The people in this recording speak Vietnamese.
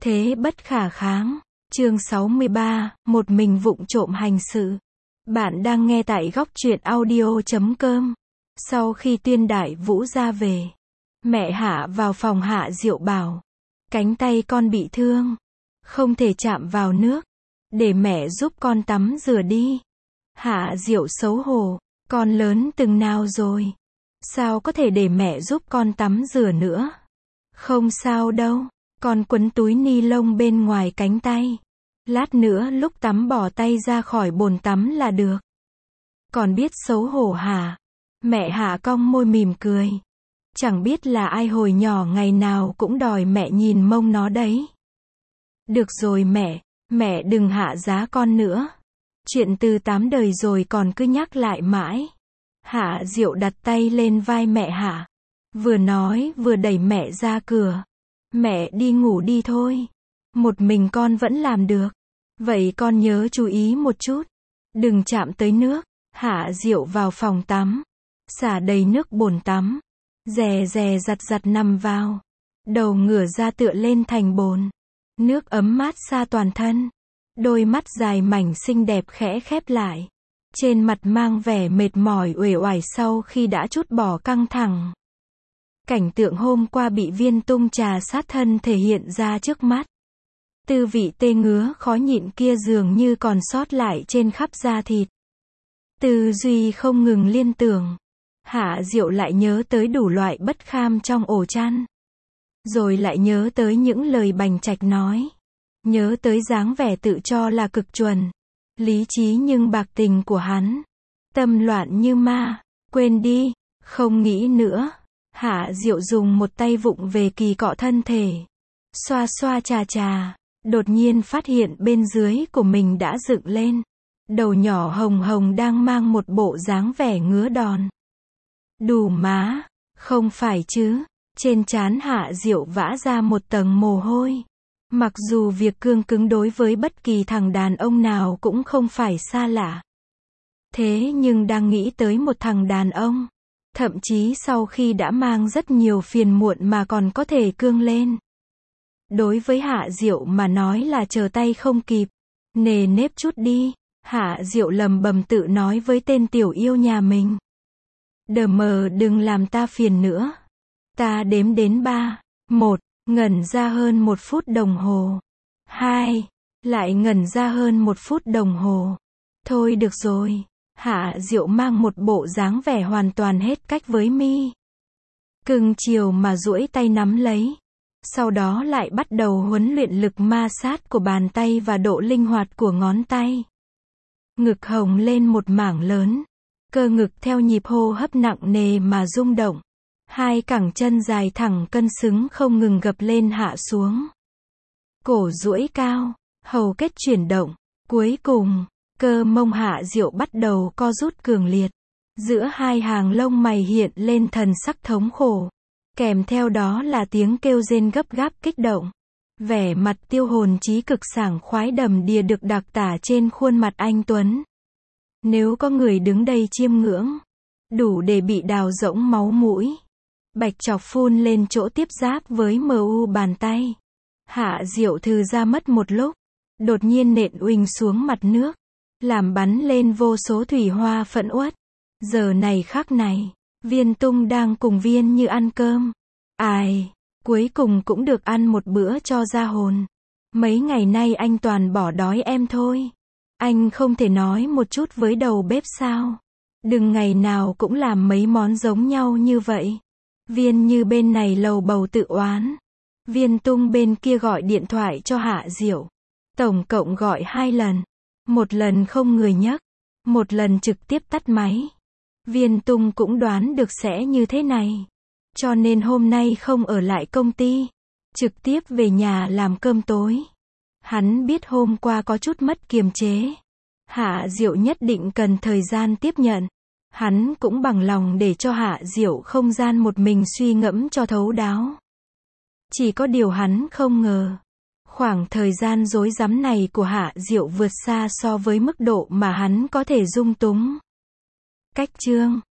Thế bất khả kháng. Chương 63, một mình vụng trộm hành sự. Bạn đang nghe tại góc truyện audio.com. Sau khi Tuyên Đại Vũ ra về, mẹ Hạ vào phòng Hạ Diệu bảo, cánh tay con bị thương, không thể chạm vào nước, để mẹ giúp con tắm rửa đi. Hạ Diệu xấu hổ, con lớn từng nào rồi, sao có thể để mẹ giúp con tắm rửa nữa? Không sao đâu, con quấn túi ni lông bên ngoài cánh tay. Lát nữa lúc tắm bỏ tay ra khỏi bồn tắm là được. Còn biết xấu hổ hả? Mẹ Hạ cong môi mỉm cười. Chẳng biết là ai hồi nhỏ ngày nào cũng đòi mẹ nhìn mông nó đấy. Được rồi mẹ đừng hạ giá con nữa. Chuyện từ 8 đời rồi còn cứ nhắc lại mãi. Hạ Diệu đặt tay lên vai mẹ Hạ. Vừa nói vừa đẩy mẹ ra cửa. Mẹ đi ngủ đi thôi. Một mình con vẫn làm được. Vậy con nhớ chú ý một chút. Đừng chạm tới nước. Hạ Diệu vào phòng tắm. Xả đầy nước bồn tắm. Dè dè giặt nằm vào. Đầu ngửa ra tựa lên thành bồn. Nước ấm mát xa toàn thân. Đôi mắt dài mảnh xinh đẹp khẽ khép lại. Trên mặt mang vẻ mệt mỏi uể oải sau khi đã trút bỏ căng thẳng. Cảnh tượng hôm qua bị Viên Tung trà sát thân thể hiện ra trước mắt. Tư vị tê ngứa khó nhịn kia dường như còn sót lại trên khắp da thịt. Tư duy không ngừng liên tưởng. Hạ Diệu lại nhớ tới đủ loại bất kham trong ổ chăn. Rồi lại nhớ tới những lời Bành Trạch nói. Nhớ tới dáng vẻ tự cho là cực chuẩn. Lý trí nhưng bạc tình của hắn. Tâm loạn như ma. Quên đi, không nghĩ nữa. Hạ Diệu dùng một tay vụng về kỳ cọ thân thể. Xoa xoa chà. Đột nhiên phát hiện bên dưới của mình đã dựng lên. Đầu nhỏ hồng hồng đang mang một bộ dáng vẻ ngứa đòn. Đủ má, không phải chứ. Trên trán Hạ Diệu vã ra một tầng mồ hôi. Mặc dù việc cương cứng đối với bất kỳ thằng đàn ông nào cũng không phải xa lạ. Thế nhưng đang nghĩ tới một thằng đàn ông. Thậm chí sau khi đã mang rất nhiều phiền muộn mà còn có thể cương lên. Đối với Hạ Diệu mà nói là chờ tay không kịp. Nề nếp chút đi. Hạ Diệu lầm bầm tự nói với tên tiểu yêu nhà mình. Đờ mờ đừng làm ta phiền nữa. Ta đếm đến 3. 1. Ngẩn ra hơn 1 phút đồng hồ. 2. Lại ngẩn ra hơn 1 phút đồng hồ. Thôi được rồi. Hạ Diệu mang một bộ dáng vẻ hoàn toàn hết cách với mi. Cưng chiều mà duỗi tay nắm lấy. Sau đó lại bắt đầu huấn luyện lực ma sát của bàn tay và độ linh hoạt của ngón tay. Ngực hồng lên một mảng lớn. Cơ ngực theo nhịp hô hấp nặng nề mà rung động. Hai cẳng chân dài thẳng cân xứng không ngừng gập lên hạ xuống. Cổ duỗi cao, hầu kết chuyển động. Cuối cùng, cơ mông Hạ Diệu bắt đầu co rút cường liệt. Giữa hai hàng lông mày hiện lên thần sắc thống khổ. Kèm theo đó là tiếng kêu rên gấp gáp kích động. Vẻ mặt tiêu hồn chí cực sảng khoái đầm đìa được đặc tả trên khuôn mặt anh Tuấn. Nếu có người đứng đây chiêm ngưỡng, đủ để bị đào rỗng máu mũi. Bạch chọc phun lên chỗ tiếp giáp với mu bàn tay. Hạ Diệu thừ ra mất một lúc. Đột nhiên nện uỳnh xuống mặt nước. Làm bắn lên vô số thủy hoa phẫn uất. Giờ này khắc này, Viên Tung đang cùng Viên Như ăn cơm. Ai, cuối cùng cũng được ăn một bữa cho ra hồn. Mấy ngày nay anh toàn bỏ đói em thôi. Anh không thể nói một chút với đầu bếp sao? Đừng ngày nào cũng làm mấy món giống nhau như vậy. Viên Như bên này lầu bầu tự oán. Viên Tung bên kia gọi điện thoại cho Hạ Diệu. Tổng cộng gọi 2 lần. Một lần không người nhấc. Một lần trực tiếp tắt máy. Viên Tung cũng đoán được sẽ như thế này. Cho nên hôm nay không ở lại công ty. Trực tiếp về nhà làm cơm tối. Hắn biết hôm qua có chút mất kiềm chế. Hạ Diệu nhất định cần thời gian tiếp nhận. Hắn cũng bằng lòng để cho Hạ Diệu không gian một mình suy ngẫm cho thấu đáo. Chỉ có điều hắn không ngờ. Khoảng thời gian rối rắm này của Hạ Diệu vượt xa so với mức độ mà hắn có thể dung túng. Cách chương